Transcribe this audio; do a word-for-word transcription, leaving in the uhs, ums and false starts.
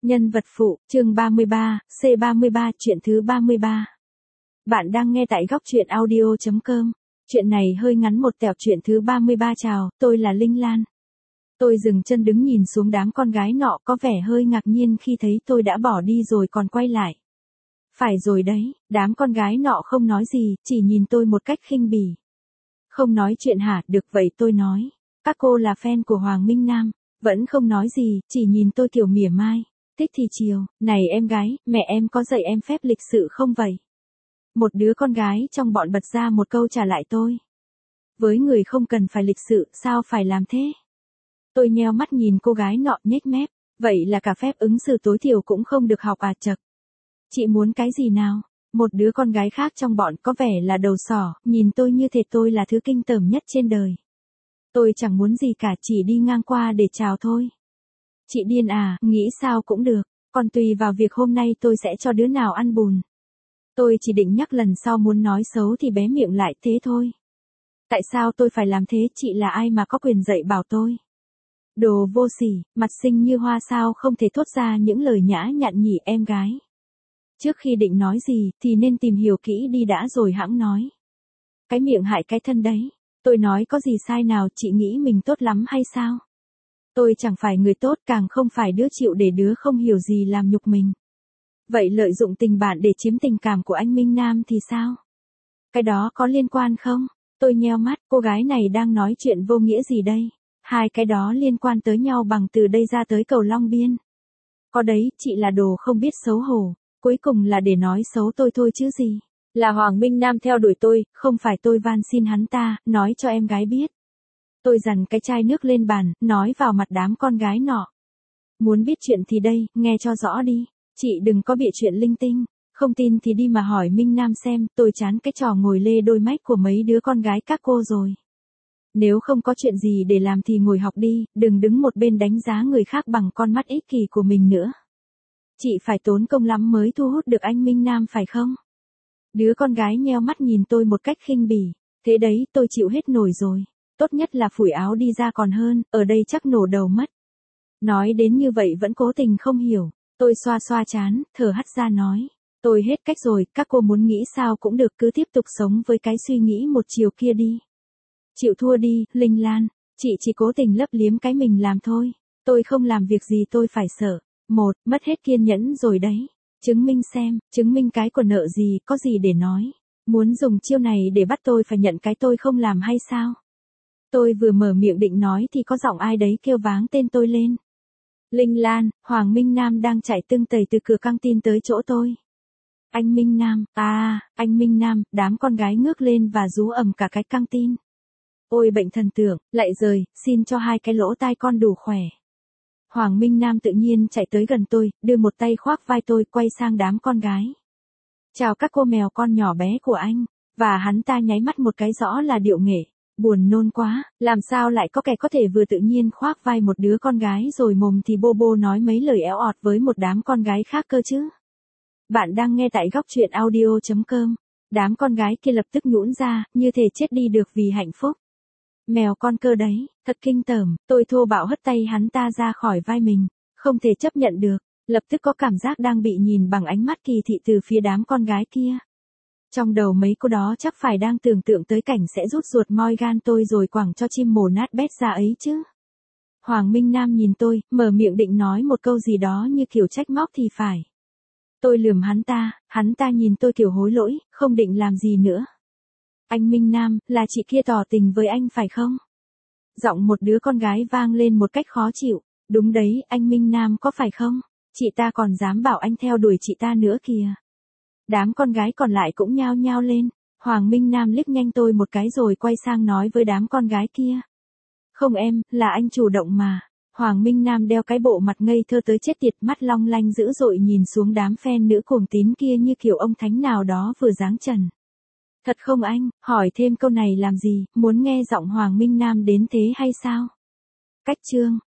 Nhân vật phụ, chương ba mươi ba, C ba mươi ba, chuyện thứ ba mươi ba. Bạn đang nghe tại góc truyện audio chấm com. Chuyện này hơi ngắn một tẹo. Chuyện thứ ba mươi ba. Chào, tôi là Linh Lan. Tôi dừng chân đứng nhìn xuống đám con gái nọ, có vẻ hơi ngạc nhiên khi thấy tôi đã bỏ đi rồi còn quay lại. Phải rồi đấy, đám con gái nọ không nói gì, chỉ nhìn tôi một cách khinh bỉ. Không nói chuyện hả? Được vậy tôi nói. Các cô là fan của Hoàng Minh Nam. Vẫn không nói gì, chỉ nhìn tôi kiểu mỉa mai. Thích thì chiều, này em gái, mẹ em có dạy em phép lịch sự không vậy? Một đứa con gái trong bọn bật ra một câu trả lại tôi. Với người không cần phải lịch sự, sao phải làm thế? Tôi nheo mắt nhìn cô gái nọ nhếch mép, vậy là cả phép ứng xử tối thiểu cũng không được học à? Chậc. Chị muốn cái gì nào? Một đứa con gái khác trong bọn có vẻ là đầu sỏ, nhìn tôi như thể tôi là thứ kinh tởm nhất trên đời. Tôi chẳng muốn gì cả, chỉ đi ngang qua để chào thôi. Chị điên à, nghĩ sao cũng được, còn tùy vào việc hôm nay tôi sẽ cho đứa nào ăn bùn. Tôi chỉ định nhắc lần sau muốn nói xấu thì bé miệng lại thế thôi. Tại sao tôi phải làm thế? Chị là ai mà có quyền dạy bảo tôi? Đồ vô sỉ, mặt xinh như hoa sao không thể thốt ra những lời nhã nhặn nhỉ em gái. Trước khi định nói gì thì nên tìm hiểu kỹ đi đã rồi hẵng nói. Cái miệng hại cái thân đấy. Tôi nói có gì sai nào? Chị nghĩ mình tốt lắm hay sao? Tôi chẳng phải người tốt, càng không phải đứa chịu để đứa không hiểu gì làm nhục mình. Vậy lợi dụng tình bạn để chiếm tình cảm của anh Minh Nam thì sao? Cái đó có liên quan không? Tôi nheo mắt, cô gái này đang nói chuyện vô nghĩa gì đây? Hai cái đó liên quan tới nhau bằng từ đây ra tới cầu Long Biên. Có đấy, chị là đồ không biết xấu hổ, cuối cùng là để nói xấu tôi thôi chứ gì. Là Hoàng Minh Nam theo đuổi tôi, không phải tôi van xin hắn ta, nói cho em gái biết. Tôi dằn cái chai nước lên bàn, nói vào mặt đám con gái nọ. Muốn biết chuyện thì đây, nghe cho rõ đi. Chị đừng có bịa chuyện linh tinh. Không tin thì đi mà hỏi Minh Nam xem. Tôi chán cái trò ngồi lê đôi mách của mấy đứa con gái các cô rồi. Nếu không có chuyện gì để làm thì ngồi học đi, đừng đứng một bên đánh giá người khác bằng con mắt ích kỷ của mình nữa. Chị phải tốn công lắm mới thu hút được anh Minh Nam phải không? Đứa con gái nheo mắt nhìn tôi một cách khinh bỉ. Thế đấy, tôi chịu hết nổi rồi. Tốt nhất là phủi áo đi ra còn hơn, ở đây chắc nổ đầu mất. Nói đến như vậy vẫn cố tình không hiểu. Tôi xoa xoa chán, thở hắt ra nói. Tôi hết cách rồi, các cô muốn nghĩ sao cũng được, cứ tiếp tục sống với cái suy nghĩ một chiều kia đi. Chịu thua đi, Linh Lan. Chị chỉ cố tình lấp liếm cái mình làm thôi. Tôi không làm việc gì tôi phải sợ. Một, mất hết kiên nhẫn rồi đấy. Chứng minh xem, chứng minh cái của nợ gì, có gì để nói. Muốn dùng chiêu này để bắt tôi phải nhận cái tôi không làm hay sao? Tôi vừa mở miệng định nói thì có giọng ai đấy kêu váng tên tôi lên. Linh Lan, Hoàng Minh Nam đang chạy tưng tầy từ cửa căng tin tới chỗ tôi. Anh Minh Nam, à, anh Minh Nam, đám con gái ngước lên và rú ầm cả cái căng tin. Ôi bệnh thần tượng, lại rời, xin cho hai cái lỗ tai con đủ khỏe. Hoàng Minh Nam tự nhiên chạy tới gần tôi, đưa một tay khoác vai tôi, quay sang đám con gái. Chào các cô mèo con nhỏ bé của anh, và hắn ta nháy mắt một cái rõ là điệu nghệ. Buồn nôn quá, làm sao lại có kẻ có thể vừa tự nhiên khoác vai một đứa con gái rồi mồm thì bô bô nói mấy lời éo ọt với một đám con gái khác cơ chứ. Bạn đang nghe tại góc truyện audio chấm com. Đám con gái kia lập tức nhũn ra, như thể chết đi được vì hạnh phúc. Mèo con cơ đấy, thật kinh tởm, tôi thô bạo hất tay hắn ta ra khỏi vai mình, không thể chấp nhận được, lập tức có cảm giác đang bị nhìn bằng ánh mắt kỳ thị từ phía đám con gái kia. Trong đầu mấy cô đó chắc phải đang tưởng tượng tới cảnh sẽ rút ruột moi gan tôi rồi quẳng cho chim mổ nát bét ra ấy chứ. Hoàng Minh Nam nhìn tôi, mở miệng định nói một câu gì đó như kiểu trách móc thì phải. Tôi lườm hắn ta, hắn ta nhìn tôi kiểu hối lỗi, không định làm gì nữa. Anh Minh Nam, là chị kia tỏ tình với anh phải không? Giọng một đứa con gái vang lên một cách khó chịu. Đúng đấy, anh Minh Nam có phải không? Chị ta còn dám bảo anh theo đuổi chị ta nữa kìa. Đám con gái còn lại cũng nhao nhao lên. Hoàng Minh Nam liếc nhanh tôi một cái rồi quay sang nói với đám con gái kia. Không em, là anh chủ động mà. Hoàng Minh Nam đeo cái bộ mặt ngây thơ tới chết tiệt, mắt long lanh dữ dội nhìn xuống đám fan nữ cuồng tín kia như kiểu ông thánh nào đó vừa giáng trần. Thật không anh, hỏi thêm câu này làm gì, muốn nghe giọng Hoàng Minh Nam đến thế hay sao? Cách chương.